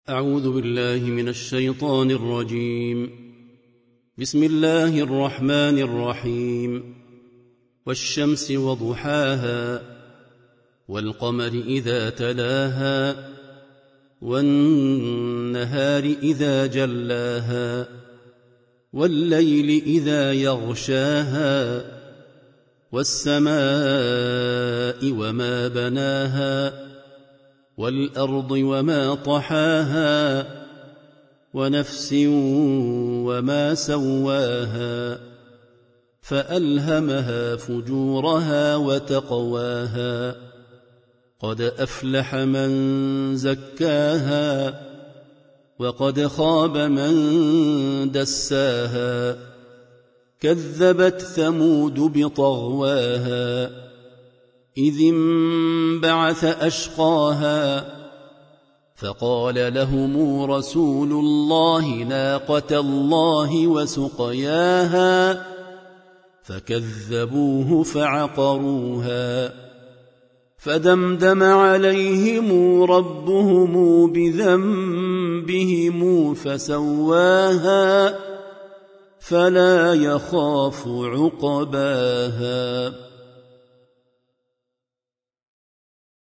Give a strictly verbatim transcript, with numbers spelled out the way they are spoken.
أعوذ بالله من الشيطان الرجيم. بسم الله الرحمن الرحيم. والشمس وضحاها والقمر إذا تلاها والنهار إذا جلاها والليل إذا يغشاها والسماء وما بناها والأرض وما طحاها ونفس وما سواها فألهمها فجورها وتقواها قد أفلح من زكاها وقد خاب من دساها كذبت ثمود بطغواها إذ انبعث أشقاها فقال لهم رسول الله ناقة الله وسقياها فكذبوه فعقروها فدمدم عليهم ربهم بذنبهم فسواها فلا يخاف عقباها.